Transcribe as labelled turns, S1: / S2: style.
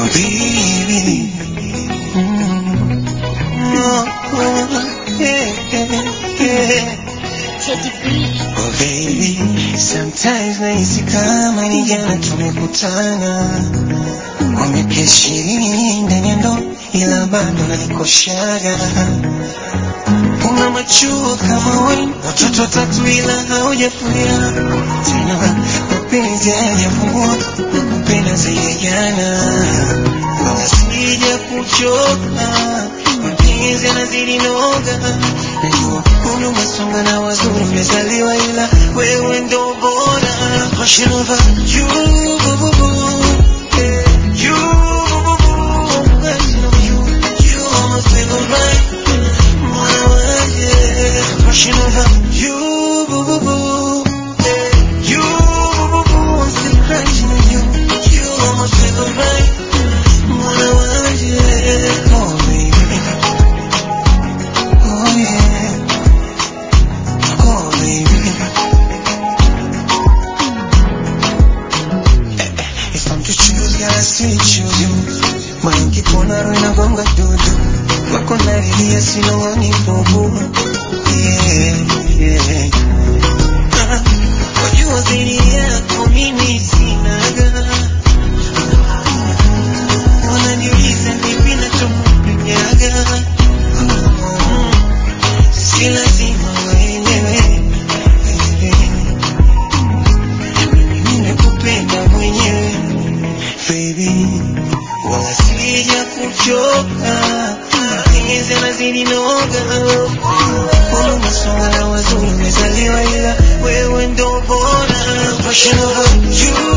S1: baby. Oh baby, sometimes nahisi kama ni jana tumekutana. Kwa miaka 20 ndani ya ndoa ila bado nanikoshaga. Una macho kama wine, watoto 3 ila haujafuria. Tena mapenzi hayajafungua, nakupenda zaidi jana. Sija kuchoka, mapenzi yanazidi noga. Najua kuna masonga na wazuri umezaliwa ila wewe ndo bora. Passion over you, boo boo boo. You, boo boo boo. Passion over you, you almost feel alright. Passion over you, boo boo boo. You, boo boo boo. I'm still crushing on you. You almost feel alright. Oh baby, oh yeah, oh baby. If I'm to choose, gotta still choose you. Mangi kona roina gonga dudu. Wako naridia sinongoni fugu. Yeah. Wajua zaidi yako mimi sinaga. Wananiuliza nipi nachokupendaga. Si lazima waelewe. Nimekupenda mwenyewe. Baby, wala sija kuchoka. Mapenzi yanazidi noga. Kuna masonga na wazuri umezaliwa ila wewe ndo bora. Passion over you.